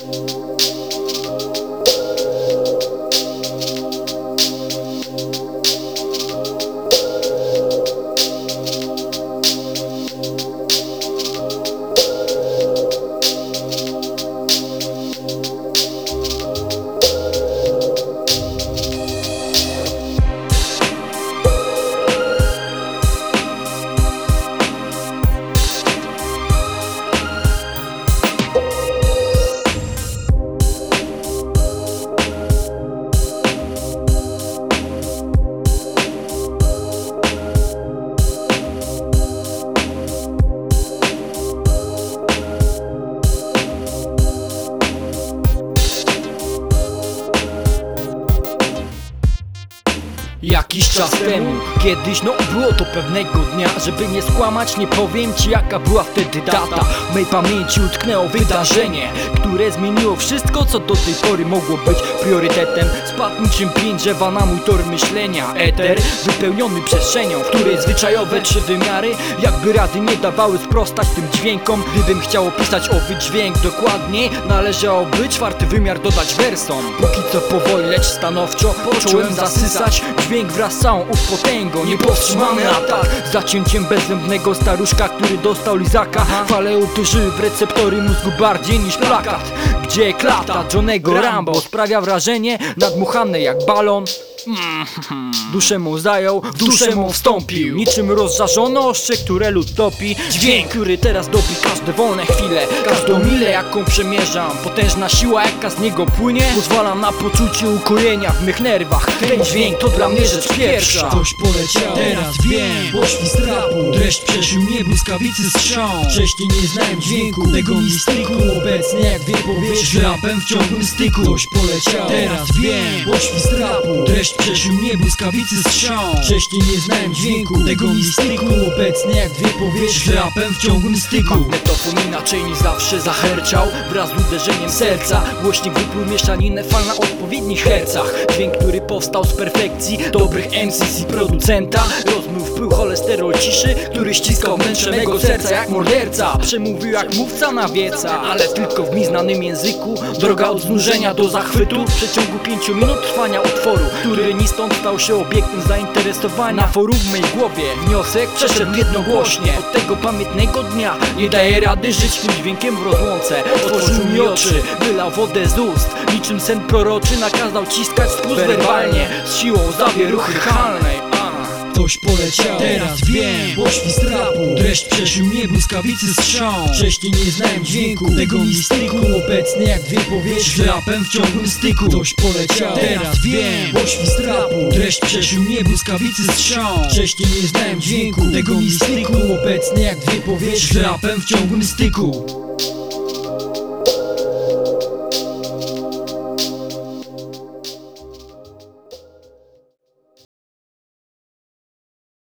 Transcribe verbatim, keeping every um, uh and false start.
Jakiś czas temu, kiedyś no było to pewnego dnia. Żeby nie skłamać, nie powiem ci jaka była wtedy data. W mej pamięci utknęło wydarzenie, które zmieniło wszystko co do tej pory mogło być priorytetem. Spadł niczym pień drzewa na mój tor myślenia. Eter wypełniony przestrzenią, w której zwyczajowe trzy wymiary jakby rady nie dawały sprostać tym dźwiękom. Gdybym chciał opisać owy dźwięk dokładniej, należałoby czwarty wymiar dodać wersom. Póki co powoli, lecz stanowczo począłem zasysać dźwięk wraz z całą ów potęgą. Niepowstrzymany atak, zacięciem bezzębnego staruszka, który dostał lizaka. Fale uderzyły w receptory mózgu bardziej niż plakat, gdzie klata Johnnego Rambo sprawia wrażenie nadmuchane jak balon. Mm, duszę mu zajął, w duszę mu wstąpił. Niczym rozżarzone ostrze, które lód topi. Dźwięk, który teraz dobi każde wolne chwile, każdą milę jaką przemierzam. Potężna siła jaka z niego płynie pozwala na poczucie ukojenia w mych nerwach. Ten dźwięk to dla mnie rzecz pierwsza. Ktoś poleciał, teraz wiem, poświst rapu. Dreszcz przeszył mnie, błyskawicy strzał. Wcześniej nie znałem dźwięku tego mistyku. Obecnie jak wie powietrze, z rapem w ciągłym styku. Ktoś poleciał, teraz wiem, poświst rapu. Dreszcz przeszył mnie, błyskawicy strzał. Wcześniej nie znałem dźwięku tego mistyku. Obecnie jak dwie powietrze, z rapem w ciągłym styku. Magnetofon inaczej niż zawsze zaherczał wraz z uderzeniem serca. Głośnik wypluł mieszaninę fal na odpowiednich hercach. Dźwięk, który powstał z perfekcji dobrych M C C producenta. Rozmył wpływ cholesterol ciszy, który ściskał wnętrze mego serca jak morderca. Przemówił jak mówca na wieca, ale tylko w mi znanym języku. Droga od znużenia do zachwytu w przeciągu pięciu minut trwania utworu, który ni stąd stał się obiektem zainteresowania na forum w mej głowie. Wniosek przeszedł jednogłośnie. Od tego pamiętnego dnia nie daję rady żyć tym dźwiękiem w rozłące. Otworzył mi oczy, wylał wodę z ust, niczym sen proroczy nakazał ciskać spust werbalnie, z siłą zawie ruchy chalnej. Ktoś poleciał, teraz wiem, poświst rapu. Dreszcz przeszył mnie, błyskawicy strzał. Wcześniej nie znałem dźwięku tego mistyku. Obecnie jak dwie powietrze, z rapem w ciągłym styku. Ktoś poleciał, teraz wiem, poświst rapu. Dreszcz przeszył mnie, błyskawicy strzał. Wcześniej nie znałem dźwięku tego mistyku. Obecnie jak dwie powietrze, z rapem w ciągłym styku.